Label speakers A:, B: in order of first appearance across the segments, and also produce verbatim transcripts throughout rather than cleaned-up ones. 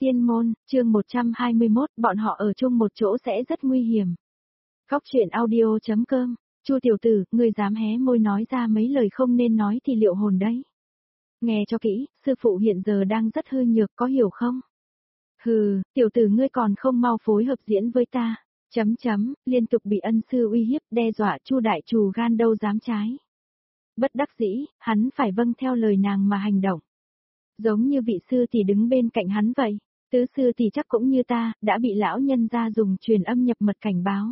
A: Tiên môn, chương một trăm hai mươi mốt, bọn họ ở chung một chỗ sẽ rất nguy hiểm. Góc truyện audio chấm com, Chu tiểu tử, ngươi dám hé môi nói ra mấy lời không nên nói thì liệu hồn đấy. Nghe cho kỹ, sư phụ hiện giờ đang rất hư nhược, có hiểu không? Hừ, tiểu tử ngươi còn không mau phối hợp diễn với ta. Chấm chấm, liên tục bị ân sư uy hiếp, đe dọa, Chu đại trù gan đâu dám trái. Bất đắc dĩ, hắn phải vâng theo lời nàng mà hành động. Giống như vị sư tỷ đứng bên cạnh hắn vậy, tứ sư tỷ chắc cũng như ta, đã bị lão nhân gia dùng truyền âm nhập mật cảnh báo.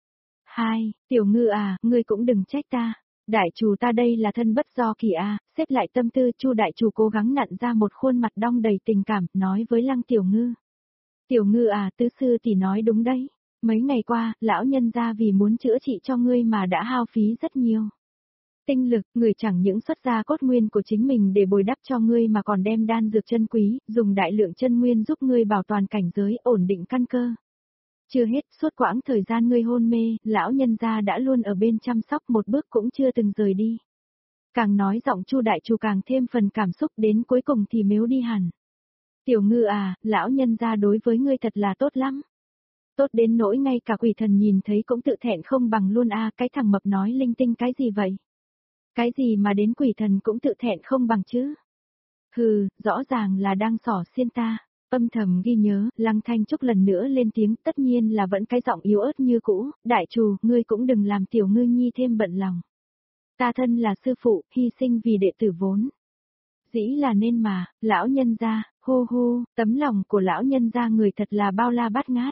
A: Hai, tiểu ngư à, ngươi cũng đừng trách ta. Đại chủ ta đây là thân bất do kỳ à, xếp lại tâm tư, Chu đại chủ cố gắng nặn ra một khuôn mặt đong đầy tình cảm, nói với Lăng tiểu ngư. Tiểu ngư à, tứ sư tỷ nói đúng đấy. Mấy ngày qua, lão nhân gia vì muốn chữa trị cho ngươi mà đã hao phí rất nhiều tinh lực, người chẳng những xuất ra cốt nguyên của chính mình để bồi đắp cho ngươi mà còn đem đan dược chân quý, dùng đại lượng chân nguyên giúp ngươi bảo toàn cảnh giới, ổn định căn cơ. Chưa hết, suốt quãng thời gian ngươi hôn mê, lão nhân gia đã luôn ở bên chăm sóc, một bước cũng chưa từng rời đi. Càng nói giọng Chu đại chủ càng thêm phần cảm xúc, đến cuối cùng thì mếu đi hẳn. Tiểu ngư à, lão nhân gia đối với ngươi thật là tốt lắm. Tốt đến nỗi ngay cả quỷ thần nhìn thấy cũng tự thẹn không bằng luôn a, cái thằng mập nói linh tinh cái gì vậy? Cái gì mà đến quỷ thần cũng tự thẹn không bằng chứ? Hừ, rõ ràng là đang xỏ xiên ta. Âm thầm ghi nhớ, Lăng Thanh Trúc lần nữa lên tiếng, tất nhiên là vẫn cái giọng yếu ớt như cũ, đại trù, ngươi cũng đừng làm tiểu ngư nhi thêm bận lòng. Ta thân là sư phụ, hy sinh vì đệ tử vốn. Dĩ là nên mà, lão nhân gia, hô hô, tấm lòng của lão nhân gia người thật là bao la bát ngát.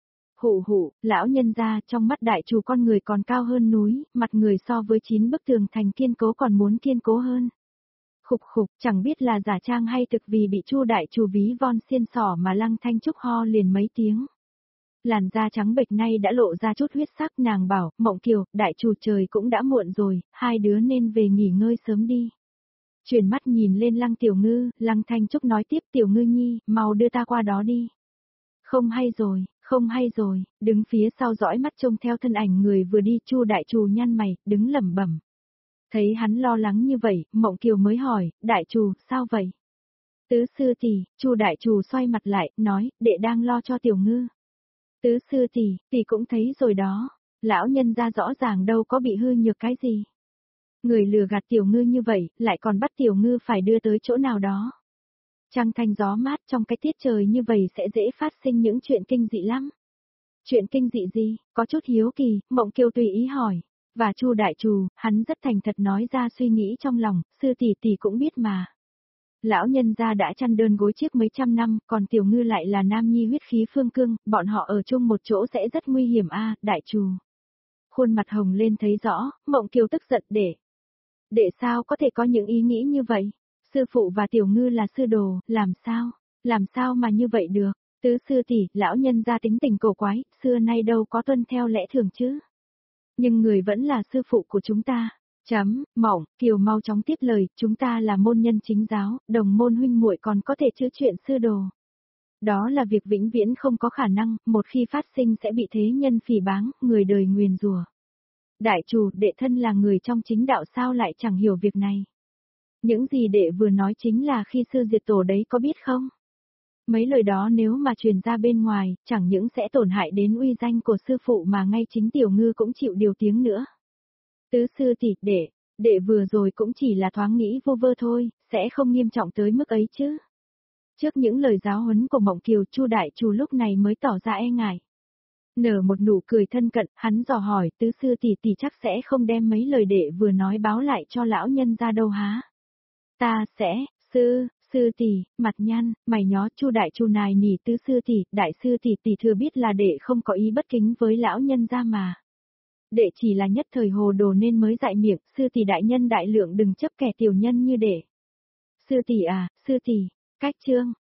A: Hụ hụ, lão nhân gia, trong mắt đại chủ con người còn cao hơn núi, mặt người so với chín bức tường thành kiên cố còn muốn kiên cố hơn. Khục khục, chẳng biết là giả trang hay thực, vì bị Chu đại chủ ví von xiên sỏ mà Lăng Thanh Trúc ho liền mấy tiếng. Làn da trắng bệch nay đã lộ ra chút huyết sắc, nàng bảo, Mộng Kiều, đại chủ trời cũng đã muộn rồi, hai đứa nên về nghỉ ngơi sớm đi. Chuyển mắt nhìn lên Lăng Tiểu Ngư, Lăng Thanh Trúc nói tiếp, Tiểu Ngư nhi, mau đưa ta qua đó đi. Không hay rồi. Không hay rồi, đứng phía sau dõi mắt trông theo thân ảnh người vừa đi, Chu đại trù nhăn mày, đứng lẩm bẩm. Thấy hắn lo lắng như vậy, Mộng Kiều mới hỏi, đại trù, sao vậy? Tứ sư tỷ, Chu đại trù xoay mặt lại, nói, đệ đang lo cho tiểu ngư. Tứ sư tỷ, tỷ cũng thấy rồi đó, lão nhân gia rõ ràng đâu có bị hư nhược cái gì. Người lừa gạt tiểu ngư như vậy, lại còn bắt tiểu ngư phải đưa tới chỗ nào đó. Trăng thanh gió mát, trong cái tiết trời như vậy sẽ dễ phát sinh những chuyện kinh dị lắm. Chuyện kinh dị gì? Có chút hiếu kỳ, Mộng Kiều tùy ý hỏi. Và Chu đại trù, hắn rất thành thật nói ra suy nghĩ trong lòng, sư tỷ tỷ cũng biết mà. Lão nhân gia đã chăn đơn gối chiếc mấy trăm năm, còn tiểu ngư lại là nam nhi huyết khí phương cương, bọn họ ở chung một chỗ sẽ rất nguy hiểm a, đại trù. Khuôn mặt hồng lên thấy rõ, Mộng Kiều tức giận, để. Để sao có thể có những ý nghĩ như vậy? Sư phụ và tiểu ngư là sư đồ, làm sao? Làm sao mà như vậy được? Tứ sư tỷ, lão nhân gia tính tình cổ quái, xưa nay đâu có tuân theo lẽ thường chứ. Nhưng người vẫn là sư phụ của chúng ta. Chấm, Mộng Kiều mau chóng tiếp lời, chúng ta là môn nhân chính giáo, đồng môn huynh muội còn có thể chữa chuyện sư đồ. Đó là việc vĩnh viễn không có khả năng, một khi phát sinh sẽ bị thế nhân phỉ báng, người đời nguyền rủa. Đại chủ, đệ thân là người trong chính đạo sao lại chẳng hiểu việc này. Những gì đệ vừa nói chính là khi sư diệt tổ đấy, có biết không? Mấy lời đó nếu mà truyền ra bên ngoài, chẳng những sẽ tổn hại đến uy danh của sư phụ mà ngay chính tiểu ngư cũng chịu điều tiếng nữa. Tứ sư tỷ, đệ, đệ vừa rồi cũng chỉ là thoáng nghĩ vô vơ thôi, sẽ không nghiêm trọng tới mức ấy chứ. Trước những lời giáo huấn của Mộng Kiều, Chu đại trù lúc này mới tỏ ra e ngại. Nở một nụ cười thân cận, hắn dò hỏi, tứ sư tỷ tỷ chắc sẽ không đem mấy lời đệ vừa nói báo lại cho lão nhân ra đâu hả? Ta sẽ, sư, sư tỷ, mặt nhăn, mày nhó, Chu đại trù nài nỉ tứ sư tỷ, đại sư tỷ tỷ thừa biết là đệ không có ý bất kính với lão nhân ra mà. Đệ chỉ là nhất thời hồ đồ nên mới dại miệng, sư tỷ đại nhân đại lượng đừng chấp kẻ tiểu nhân như đệ. Sư tỷ à, sư tỷ, cách chương,